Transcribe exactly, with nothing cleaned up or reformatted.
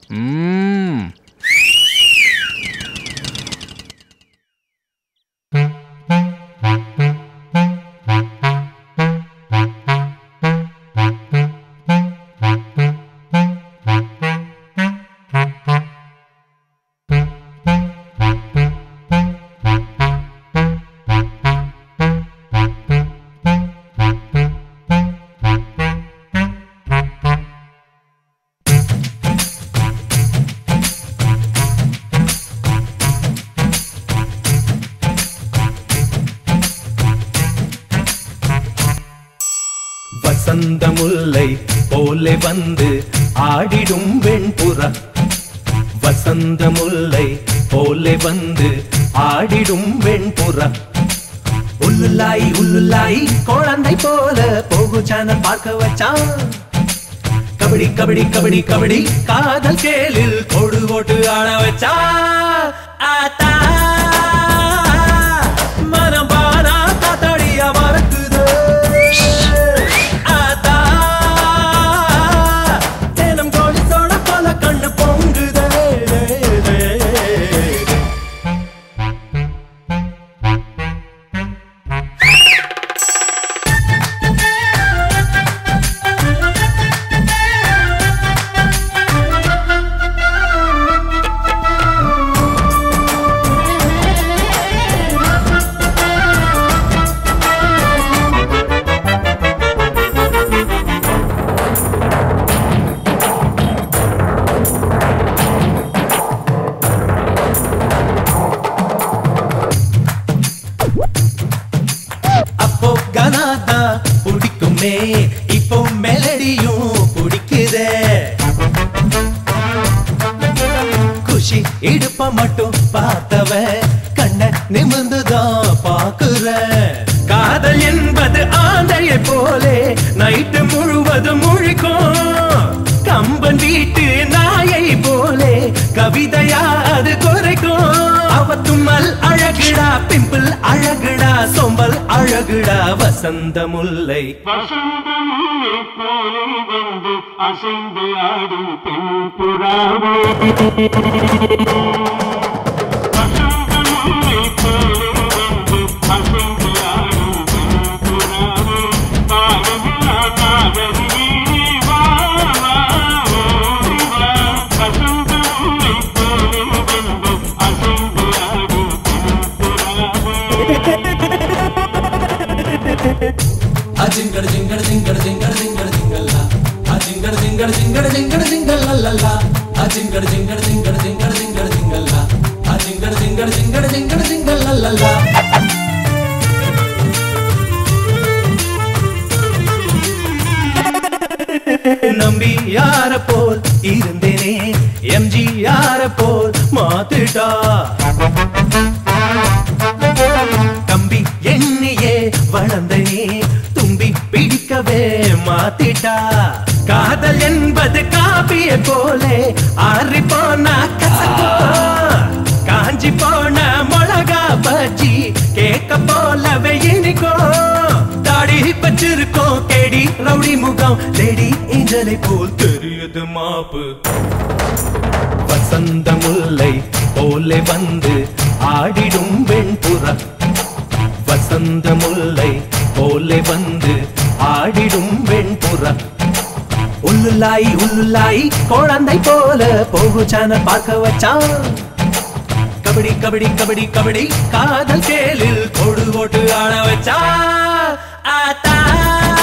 ம் வசந்த முல்லை போலே வந்து ஆடிடும் வெண்புறா வசந்த முல்லை போலே வந்து ஆடிடும் வெண்புறா உள்ளுலாய் உள்ளுலாய் குழந்தை போல போகு சேனல் பார்க்க வச்சான் கபடி கபடி கபடி கபடி காதல் கேளில் கோடு ஓட்டு ஆட வச்சா ஆத்தா மனம் பானா காத்தாடியா மறக்குது ஆத்தா தேனம் கோழி சோட போல கண்ணு பொங்குதே அப்போ கனாதா பிடிக்குமே இப்போ மெலடியும் பிடிக்குதே குஷி இடுப்ப மட்டும் பார்த்தவ கண்ண நிமிர்ந்துதான் பாக்குற காதல் என்பது ஆந்தையை போலே நைட்டு முழுவதும் முழிக்கும் கம்பன் வீட்டு நாயை போலே கவிதையா அது குறைக்கும் அவ தும்மல் அழகுடா பிம்பிள் அழகுடா சொம்பல் அழகுடா வசந்த முல்லை வசந்த முல்லை போலே வந்து அசைந்து ஆடும் பெண் புறாவே வசந்த முல்லை போலே வந்து அசைந்து ஆடும் பெண் புறாவே பாரதியா காதலி வா வா ஓடி வா வசந்த முல்லை போலே வந்து அசைந்து ஆடும் பெண் புறாவே அஜிங்கட ஜிங்கட ஜிங்கட ஜிங்கட ஜிங்கட ஜிங்கல்லா அஜிங்கட ஜிங்கட ஜிங்கட ஜிங்கட ஜிங்கல்லல்லா அஜிங்கட ஜிங்கட ஜிங்கட ஜிங்கட ஜிங்கட ஜிங்கல்லா அஜிங்கட ஜிங்கட ஜிங்கட ஜிங்கட ஜிங்கல்லல்லா நம்பி யார போல் இருந்தேனே எம்ஜி யார போல் மாத்திட்டா தம்பி எண்ணியே வளர்ந்தனே தும்பி பிடிக்கவே மாத்திட்டா காதல் என்பது காப்பிய போலே ஆறி போனா கசக்குமா காஞ்சி போன மிளகா பஜ்ஜி கேக்க போலவே இனிக்கும் தாடி பச்சிருக்கோம் கேடி ரவுடி முகம் லேடி ஏஞ்சலை போல் தெரியுது மாப்பு வசந்த முல்லை போலே வந்து ஆடிடும் வெண்புறா வசந்த முல்லை போலே வந்து ஆடிடும் வெண்புறா உள்ளுலாய் உள்ளுலாய் குழந்தை போல போகு சேனல் பார்க்க வச்சான் கபடி கபடி கபடி கபடி காதல் கேளில் கோடு ஓட்டு ஆட வச்சா ஆத்தா